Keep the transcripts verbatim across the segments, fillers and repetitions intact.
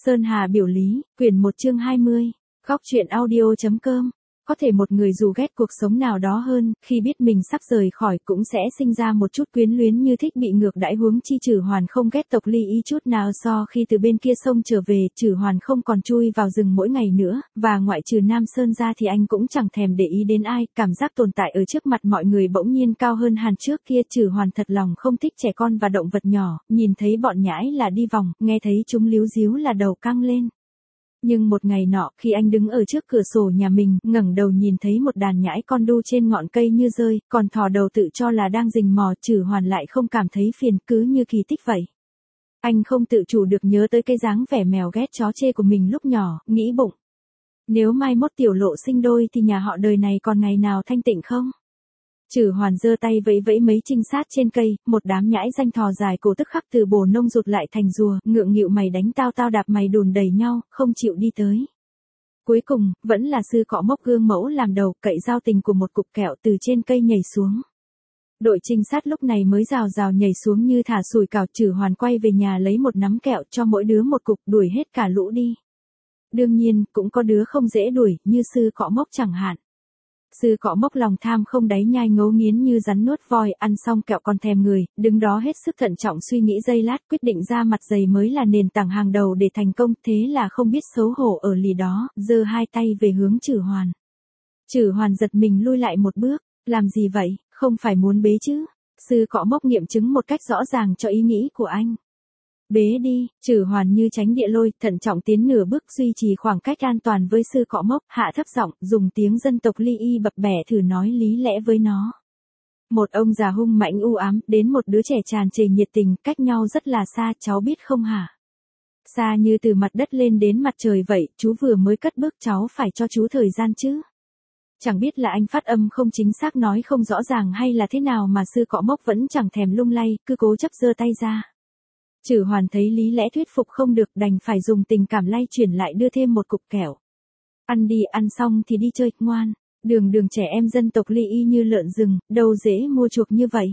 Sơn Hà biểu lý, quyển một chương hai mươi, góc truyện audio chấm com. Có thể một người dù ghét cuộc sống nào đó hơn, khi biết mình sắp rời khỏi cũng sẽ sinh ra một chút quyến luyến như thích bị ngược đãi, huống chi Trử Hoàn không ghét Tộc Ly Y chút nào. So khi từ bên kia sông trở về, Trử Hoàn không còn chui vào rừng mỗi ngày nữa, và ngoại trừ Nam Sơn ra thì anh cũng chẳng thèm để ý đến ai, cảm giác tồn tại ở trước mặt mọi người bỗng nhiên cao hơn hẳn trước kia. Trử Hoàn thật lòng không thích trẻ con và động vật nhỏ, nhìn thấy bọn nhãi là đi vòng, nghe thấy chúng líu díu là đầu căng lên. Nhưng một ngày nọ, khi anh đứng ở trước cửa sổ nhà mình, ngẩng đầu nhìn thấy một đàn nhãi con đu trên ngọn cây như rơi, còn thò đầu tự cho là đang rình mò, Trử Hoàn lại không cảm thấy phiền, cứ như kỳ tích vậy. Anh không tự chủ được nhớ tới cái dáng vẻ mèo ghét chó chê của mình lúc nhỏ, nghĩ bụng. Nếu mai mốt tiểu lộ sinh đôi thì nhà họ đời này còn ngày nào thanh tịnh không? Trử Hoàn giơ tay vẫy vẫy mấy trinh sát trên cây, một đám nhãi danh thò dài cổ tức khắc từ bồ nông rụt lại thành rùa, ngượng nghịu mày đánh tao tao đạp mày đùn đầy nhau, không chịu đi tới. Cuối cùng, vẫn là Sư Cọ Mốc gương mẫu làm đầu, cậy giao tình của một cục kẹo từ trên cây nhảy xuống. Đội trinh sát lúc này mới rào rào nhảy xuống như thả sủi cảo. Trử Hoàn quay về nhà lấy một nắm kẹo cho mỗi đứa một cục, đuổi hết cả lũ đi. Đương nhiên, cũng có đứa không dễ đuổi, như Sư Cọ Mốc chẳng hạn. Sư Cọ Mốc lòng tham không đáy, nhai ngấu nghiến như rắn nuốt voi, ăn xong kẹo còn thèm người, đứng đó hết sức thận trọng suy nghĩ giây lát, quyết định ra mặt dày mới là nền tảng hàng đầu để thành công, thế là không biết xấu hổ ở lì đó, giơ hai tay về hướng Trử Hoàn. Trử Hoàn giật mình lui lại một bước, làm gì vậy, không phải muốn bế chứ? Sư Cọ Mốc nghiệm chứng một cách rõ ràng cho ý nghĩ của anh. Bế đi. Trử Hoàn như tránh địa lôi, thận trọng tiến nửa bước, duy trì khoảng cách an toàn với Sư Cọ Mốc, hạ thấp giọng, dùng tiếng dân tộc Ly Y bập bẹ thử nói lý lẽ với nó. Một ông già hung mãnh u ám, đến một đứa trẻ tràn trề nhiệt tình, cách nhau rất là xa, cháu biết không hả? Xa như từ mặt đất lên đến mặt trời vậy, chú vừa mới cất bước, cháu phải cho chú thời gian chứ. Chẳng biết là anh phát âm không chính xác, nói không rõ ràng hay là thế nào mà Sư Cọ Mốc vẫn chẳng thèm lung lay, cứ cố chấp giơ tay ra. Trử Hoàn thấy lý lẽ thuyết phục không được, đành phải dùng tình cảm lay chuyển lại, đưa thêm một cục kẹo. Ăn đi, ăn xong thì đi chơi, ngoan. Đường đường trẻ em dân tộc Ly Y như lợn rừng, đâu dễ mua chuộc như vậy.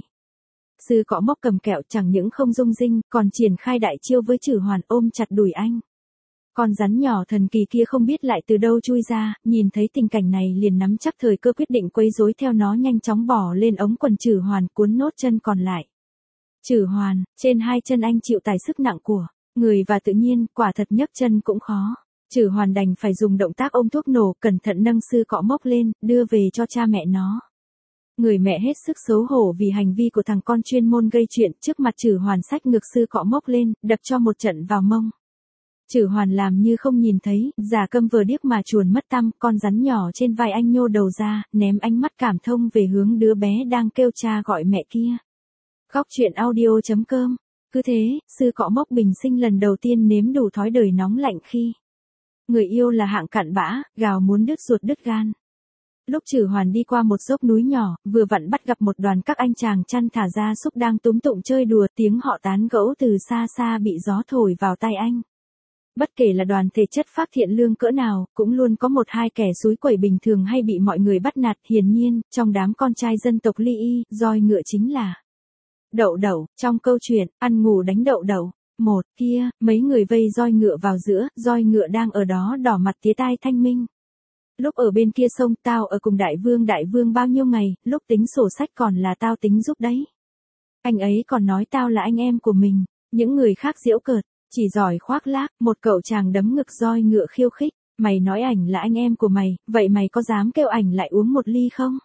Sư Cọ Mốc cầm kẹo chẳng những không rung rinh, còn triển khai đại chiêu với Trử Hoàn, ôm chặt đùi anh. Con rắn nhỏ thần kỳ kia không biết lại từ đâu chui ra, nhìn thấy tình cảnh này liền nắm chắc thời cơ, quyết định quấy rối theo nó, nhanh chóng bò lên ống quần Trử Hoàn, cuốn nốt chân còn lại. Trử Hoàn, trên hai chân anh chịu tải sức nặng của người và tự nhiên, quả thật nhấc chân cũng khó. Trử Hoàn đành phải dùng động tác ôm thuốc nổ, cẩn thận nâng Sư Cọ Mốc lên, đưa về cho cha mẹ nó. Người mẹ hết sức xấu hổ vì hành vi của thằng con chuyên môn gây chuyện, trước mặt Trử Hoàn xách ngực Sư Cọ Mốc lên, đập cho một trận vào mông. Trử Hoàn làm như không nhìn thấy, giả câm vờ điếc mà chuồn mất tăm, con rắn nhỏ trên vai anh nhô đầu ra, ném ánh mắt cảm thông về hướng đứa bé đang kêu cha gọi mẹ kia. Góc truyện audio chấm com. Cứ thế, Sư Cọ Mốc bình sinh lần đầu tiên nếm đủ thói đời nóng lạnh khi người yêu là hạng cặn bã, gào muốn đứt ruột đứt gan. Lúc Trử Hoàn đi qua một dốc núi nhỏ, vừa vặn bắt gặp một đoàn các anh chàng chăn thả gia súc đang túm tụng chơi đùa, tiếng họ tán gẫu từ xa xa bị gió thổi vào tai anh. Bất kể là đoàn thể chất phác thiện lương cỡ nào, cũng luôn có một hai kẻ xúi quẩy bình thường hay bị mọi người bắt nạt. Hiển nhiên, trong đám con trai dân tộc Ly Y, roi ngựa chính là Đậu Đậu. Trong câu chuyện ăn ngủ đánh Đậu Đậu, một kia, mấy người vây roi ngựa vào giữa, roi ngựa đang ở đó đỏ mặt tía tai thanh minh. Lúc ở bên kia sông, tao ở cùng đại vương đại vương bao nhiêu ngày, lúc tính sổ sách còn là tao tính giúp đấy. Anh ấy còn nói tao là anh em của mình. Những người khác giễu cợt, chỉ giỏi khoác lác. Một cậu chàng đấm ngực roi ngựa khiêu khích, mày nói ảnh là anh em của mày, vậy mày có dám kêu ảnh lại uống một ly không?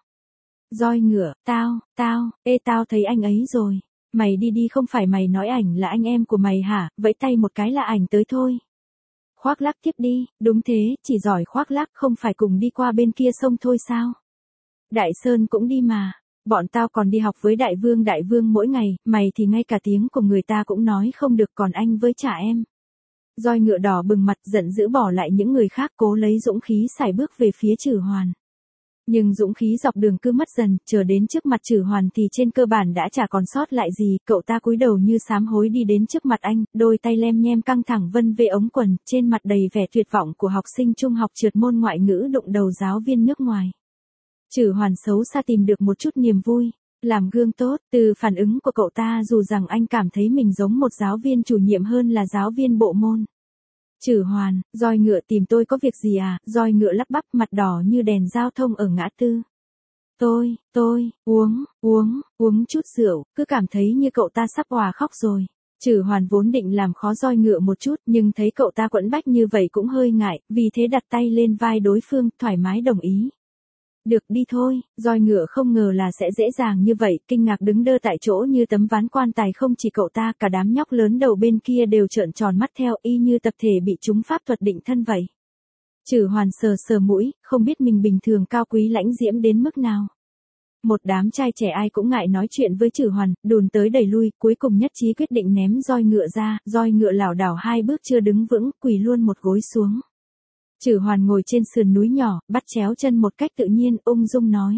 Roi ngựa, tao, tao, ê tao thấy anh ấy rồi. Mày đi đi, không phải mày nói ảnh là anh em của mày hả, vẫy tay một cái là ảnh tới thôi. Khoác lác tiếp đi, đúng thế, chỉ giỏi khoác lác, không phải cùng đi qua bên kia sông thôi sao? Đại Sơn cũng đi mà, bọn tao còn đi học với đại vương đại vương mỗi ngày, mày thì ngay cả tiếng của người ta cũng nói không được, còn anh với chả em. Roi ngựa đỏ bừng mặt, giận dữ bỏ lại những người khác, cố lấy dũng khí sải bước về phía Trử Hoàn. Nhưng dũng khí dọc đường cứ mất dần, chờ đến trước mặt Trử Hoàn thì trên cơ bản đã chả còn sót lại gì, cậu ta cúi đầu như sám hối đi đến trước mặt anh, đôi tay lem nhem căng thẳng vân về ống quần, trên mặt đầy vẻ tuyệt vọng của học sinh trung học trượt môn ngoại ngữ đụng đầu giáo viên nước ngoài. Trử Hoàn xấu xa tìm được một chút niềm vui, làm gương tốt, từ phản ứng của cậu ta dù rằng anh cảm thấy mình giống một giáo viên chủ nhiệm hơn là giáo viên bộ môn. Trử Hoàn, roi ngựa tìm tôi có việc gì à? Roi ngựa lắp bắp mặt đỏ như đèn giao thông ở ngã tư. Tôi, tôi, uống, uống, uống chút rượu, cứ cảm thấy như cậu ta sắp òa khóc rồi. Trử Hoàn vốn định làm khó roi ngựa một chút, nhưng thấy cậu ta quẫn bách như vậy cũng hơi ngại, vì thế đặt tay lên vai đối phương, thoải mái đồng ý. Được đi thôi, roi ngựa không ngờ là sẽ dễ dàng như vậy, kinh ngạc đứng đơ tại chỗ như tấm ván quan tài, không chỉ cậu ta, cả đám nhóc lớn đầu bên kia đều trợn tròn mắt theo, y như tập thể bị trúng pháp thuật định thân vậy. Trử Hoàn sờ sờ mũi, không biết mình bình thường cao quý lãnh diễm đến mức nào. Một đám trai trẻ ai cũng ngại nói chuyện với Trử Hoàn, đùn tới đẩy lui, cuối cùng nhất trí quyết định ném roi ngựa ra, roi ngựa lảo đảo hai bước chưa đứng vững, quỳ luôn một gối xuống. Trử Hoàn ngồi trên sườn núi nhỏ, bắt chéo chân một cách tự nhiên, ung dung nói.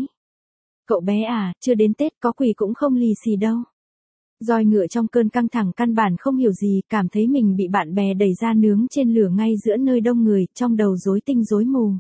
Cậu bé à, chưa đến Tết có quỳ cũng không lì xì đâu. Roi ngựa trong cơn căng thẳng căn bản không hiểu gì, cảm thấy mình bị bạn bè đẩy ra nướng trên lửa ngay giữa nơi đông người, trong đầu rối tinh rối mù.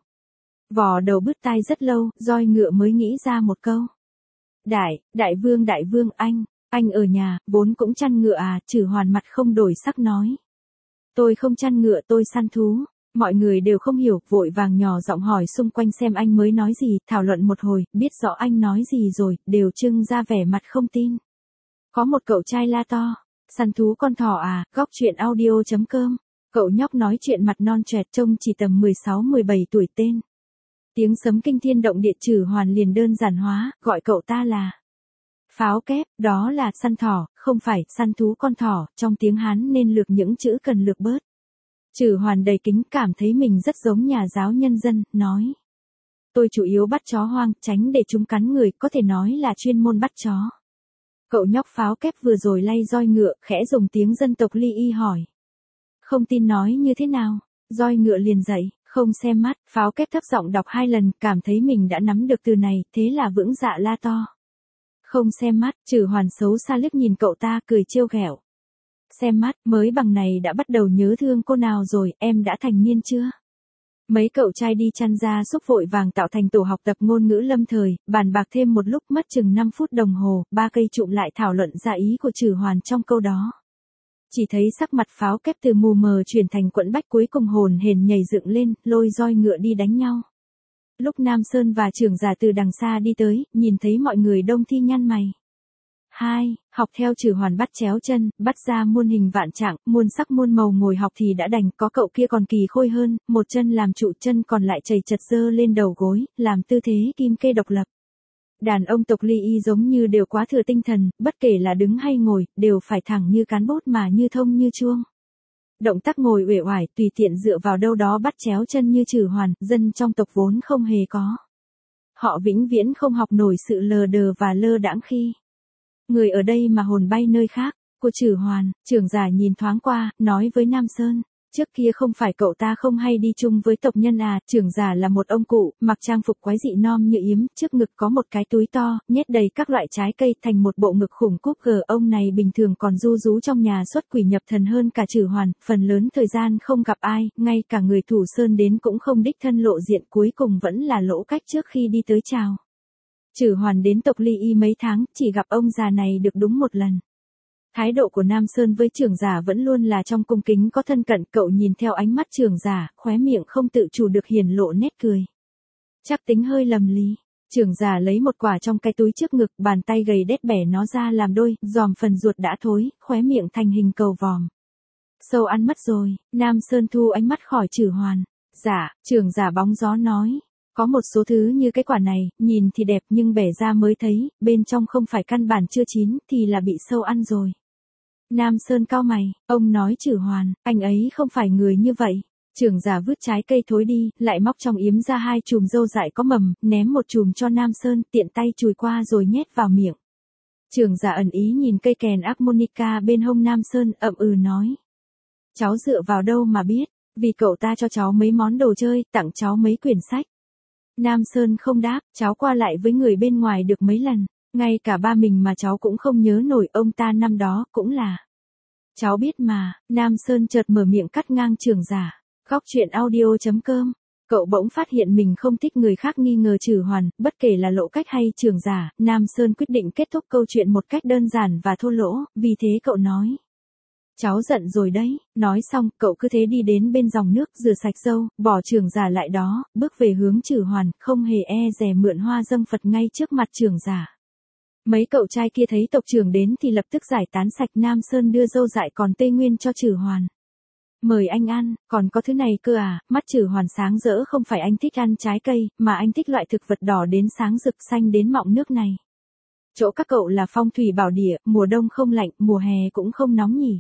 Vò đầu bứt tai rất lâu, roi ngựa mới nghĩ ra một câu. Đại, đại vương đại vương anh, anh ở nhà, vốn cũng chăn ngựa à? Trử Hoàn mặt không đổi sắc nói. Tôi không chăn ngựa, tôi săn thú. Mọi người đều không hiểu, vội vàng nhỏ giọng hỏi xung quanh xem anh mới nói gì, thảo luận một hồi, biết rõ anh nói gì rồi, đều trưng ra vẻ mặt không tin. Có một cậu trai la to, săn thú con thỏ à? Góc chuyện audio chấm com. Cậu nhóc nói chuyện mặt non choẹt trông chỉ tầm mười sáu mười bảy tuổi tên. Tiếng sấm kinh thiên động địa. Trử Hoàn liền đơn giản hóa, gọi cậu ta là Pháo Kép, đó là săn thỏ, không phải săn thú con thỏ, trong tiếng Hán nên lược những chữ cần lược bớt. Trử Hoàn đầy kính, cảm thấy mình rất giống nhà giáo nhân dân, nói. Tôi chủ yếu bắt chó hoang, tránh để chúng cắn người, có thể nói là chuyên môn bắt chó. Cậu nhóc Pháo Kép vừa rồi lay roi ngựa, khẽ dùng tiếng dân tộc Ly Y hỏi. Không tin nói như thế nào? Roi ngựa liền dậy, không xem mắt, Pháo Kép thấp giọng đọc hai lần, cảm thấy mình đã nắm được từ này, thế là vững dạ la to. Không xem mắt. Trử Hoàn xấu xa liếc nhìn cậu ta, cười trêu ghẹo. Xem mắt, mới bằng này đã bắt đầu nhớ thương cô nào rồi, em đã thành niên chưa? Mấy cậu trai đi chăn ra súc vội vàng tạo thành tổ học tập ngôn ngữ lâm thời, bàn bạc thêm một lúc mất chừng năm phút đồng hồ, ba cây trụm lại thảo luận ra ý của Trử Hoàn trong câu đó. Chỉ thấy sắc mặt Pháo Kép từ mù mờ chuyển thành quẫn bách, cuối cùng hồn hển nhảy dựng lên, lôi roi ngựa đi đánh nhau. Lúc Nam Sơn và trưởng giả từ đằng xa đi tới, nhìn thấy mọi người đông thi nhăn mày. Hai, học theo Trử Hoàn bắt chéo chân, bắt ra muôn hình vạn trạng, muôn sắc muôn màu, ngồi học thì đã đành, có cậu kia còn kỳ khôi hơn, một chân làm trụ, chân còn lại chầy chật dơ lên đầu gối, làm tư thế kim kê độc lập. Đàn ông tộc Ly Y giống như đều quá thừa tinh thần, bất kể là đứng hay ngồi, đều phải thẳng như cán bút mà như thông như chuông. Động tác ngồi uể oải, tùy tiện dựa vào đâu đó bắt chéo chân như Trử Hoàn, dân trong tộc vốn không hề có. Họ vĩnh viễn không học nổi sự lờ đờ và lơ đãng khi người ở đây mà hồn bay nơi khác. Của Trử Hoàn, trưởng giả nhìn thoáng qua, nói với Nam Sơn. Trước kia không phải cậu ta không hay đi chung với tộc nhân à? Trưởng giả là một ông cụ, mặc trang phục quái dị non như yếm, trước ngực có một cái túi to, nhét đầy các loại trái cây thành một bộ ngực khủng cúp gờ. Ông này bình thường còn ru rú trong nhà xuất quỷ nhập thần hơn cả Trử Hoàn, phần lớn thời gian không gặp ai, ngay cả người Thủ Sơn đến cũng không đích thân lộ diện, cuối cùng vẫn là Lỗ Cách trước khi đi tới chào. Trử Hoàn đến tộc Ly Y mấy tháng, chỉ gặp ông già này được đúng một lần. Thái độ của Nam Sơn với trưởng giả vẫn luôn là trong cung kính có thân cận, cậu nhìn theo ánh mắt trưởng giả, khóe miệng không tự chủ được hiển lộ nét cười. Chắc tính hơi lầm lý. Trưởng giả lấy một quả trong cái túi trước ngực, bàn tay gầy đét bẻ nó ra làm đôi, giòm phần ruột đã thối, khóe miệng thành hình cầu vòm. Sâu ăn mất rồi. Nam Sơn thu ánh mắt khỏi Trử Hoàn. Dạ, trưởng giả bóng gió nói. Có một số thứ như cái quả này, nhìn thì đẹp nhưng bẻ ra mới thấy, bên trong không phải căn bản chưa chín, thì là bị sâu ăn rồi. Nam Sơn cau mày, ông nói Trử Hoàn, anh ấy không phải người như vậy. Trưởng giả vứt trái cây thối đi, lại móc trong yếm ra hai chùm dâu dại có mầm, ném một chùm cho Nam Sơn, tiện tay chùi qua rồi nhét vào miệng. Trưởng giả ẩn ý nhìn cây kèn harmonica bên hông Nam Sơn, ậm ừ nói. Cháu dựa vào đâu mà biết, vì cậu ta cho cháu mấy món đồ chơi, tặng cháu mấy quyển sách. Nam Sơn không đáp, cháu qua lại với người bên ngoài được mấy lần, ngay cả ba mình mà cháu cũng không nhớ nổi, ông ta năm đó cũng là. Cháu biết mà. Nam Sơn chợt mở miệng cắt ngang trưởng giả. Góc chuyện audio chấm com. Cậu bỗng phát hiện mình không thích người khác nghi ngờ Trử Hoàn, bất kể là Lỗ Cách hay trưởng giả. Nam Sơn quyết định kết thúc câu chuyện một cách đơn giản và thô lỗ, vì thế cậu nói. Cháu giận rồi đấy, nói xong, cậu cứ thế đi đến bên dòng nước, rửa sạch râu, bỏ trưởng giả lại đó, bước về hướng Trử Hoàn, không hề e dè mượn hoa dâng Phật ngay trước mặt trưởng giả. Mấy cậu trai kia thấy tộc trưởng đến thì lập tức giải tán sạch. Nam Sơn đưa dâu dại còn Tây Nguyên cho Trử Hoàn. Mời anh ăn, còn có thứ này cơ à, mắt Trử Hoàn sáng rỡ, không phải anh thích ăn trái cây, mà anh thích loại thực vật đỏ đến sáng rực, xanh đến mọng nước này. Chỗ các cậu là phong thủy bảo địa, mùa đông không lạnh, mùa hè cũng không nóng nhỉ.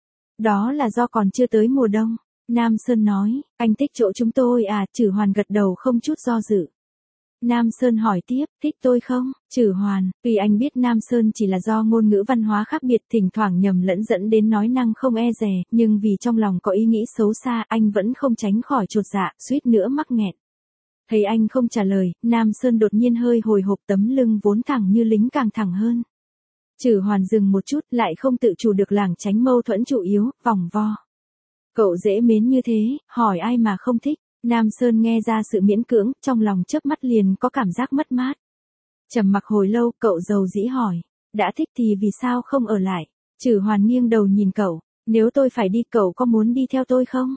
Đó là do còn chưa tới mùa đông. Nam Sơn nói, anh thích chỗ chúng tôi à, Trử Hoàn gật đầu không chút do dự. Nam Sơn hỏi tiếp, thích tôi không? Trử Hoàn, vì anh biết Nam Sơn chỉ là do ngôn ngữ văn hóa khác biệt, thỉnh thoảng nhầm lẫn dẫn đến nói năng không e dè, nhưng vì trong lòng có ý nghĩ xấu xa, anh vẫn không tránh khỏi chột dạ, suýt nữa mắc nghẹn. Thấy anh không trả lời, Nam Sơn đột nhiên hơi hồi hộp, tấm lưng vốn thẳng như lính càng thẳng hơn. Trử Hoàn dừng một chút, lại không tự chủ được lảng tránh mâu thuẫn chủ yếu, vòng vo. Cậu dễ mến như thế, hỏi ai mà không thích. Nam Sơn nghe ra sự miễn cưỡng, trong lòng chớp mắt liền có cảm giác mất mát. Trầm mặc hồi lâu, cậu dầu dĩ hỏi, đã thích thì vì sao không ở lại? Trử Hoàn nghiêng đầu nhìn cậu, nếu tôi phải đi cậu có muốn đi theo tôi không?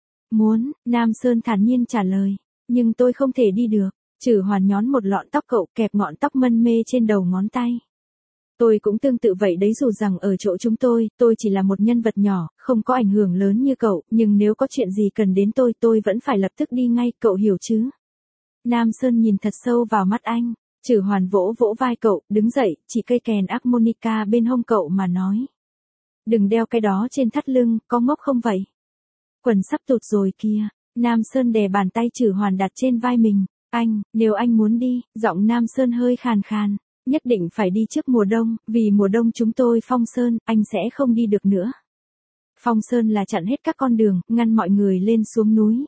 Muốn, Nam Sơn thản nhiên trả lời, nhưng tôi không thể đi được. Trử Hoàn nhón một lọn tóc cậu, kẹp ngọn tóc mân mê trên đầu ngón tay. Tôi cũng tương tự vậy đấy, dù rằng ở chỗ chúng tôi, tôi chỉ là một nhân vật nhỏ, không có ảnh hưởng lớn như cậu, nhưng nếu có chuyện gì cần đến tôi, tôi vẫn phải lập tức đi ngay, cậu hiểu chứ? Nam Sơn nhìn thật sâu vào mắt anh, Trử Hoàn vỗ vỗ vai cậu, đứng dậy, chỉ cây kèn harmonica bên hông cậu mà nói. Đừng đeo cái đó trên thắt lưng, có ngốc không vậy? Quần sắp tụt rồi kìa. Nam Sơn đè bàn tay Trử Hoàn đặt trên vai mình, anh, nếu anh muốn đi, giọng Nam Sơn hơi khàn khàn. Nhất định phải đi trước mùa đông, vì mùa đông chúng tôi phong sơn, anh sẽ không đi được nữa. Phong sơn là chặn hết các con đường, ngăn mọi người lên xuống núi.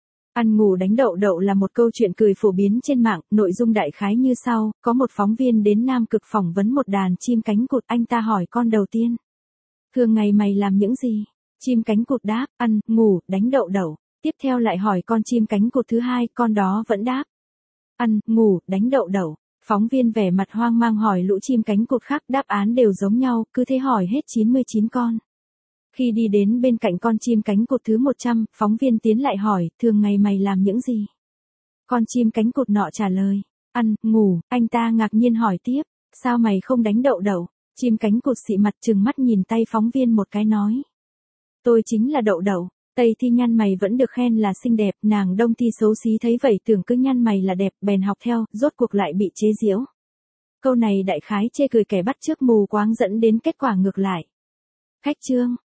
Ăn ngủ đánh đậu đậu là một câu chuyện cười phổ biến trên mạng, nội dung đại khái như sau, có một phóng viên đến Nam Cực phỏng vấn một đàn chim cánh cụt, anh ta hỏi con đầu tiên. Thường ngày mày làm những gì? Chim cánh cụt đáp, ăn, ngủ, đánh đậu đậu. Tiếp theo lại hỏi con chim cánh cụt thứ hai, con đó vẫn đáp. Ăn, ngủ, đánh đậu đậu. Phóng viên vẻ mặt hoang mang hỏi lũ chim cánh cụt khác, đáp án đều giống nhau, cứ thế hỏi hết chín mươi chín con. Khi đi đến bên cạnh con chim cánh cụt thứ một trăm, phóng viên tiến lại hỏi, thường ngày mày làm những gì? Con chim cánh cụt nọ trả lời, ăn, ngủ. Anh ta ngạc nhiên hỏi tiếp, sao mày không đánh đậu đậu? Chim cánh cụt xị mặt trừng mắt nhìn tay phóng viên một cái nói. Tôi chính là đậu đậu. Tây thi nhăn mày vẫn được khen là xinh đẹp, nàng Đông thi xấu xí thấy vậy tưởng cứ nhăn mày là đẹp, bèn học theo, rốt cuộc lại bị chế giễu. Câu này đại khái chê cười kẻ bắt chước mù quáng dẫn đến kết quả ngược lại. Khách trương,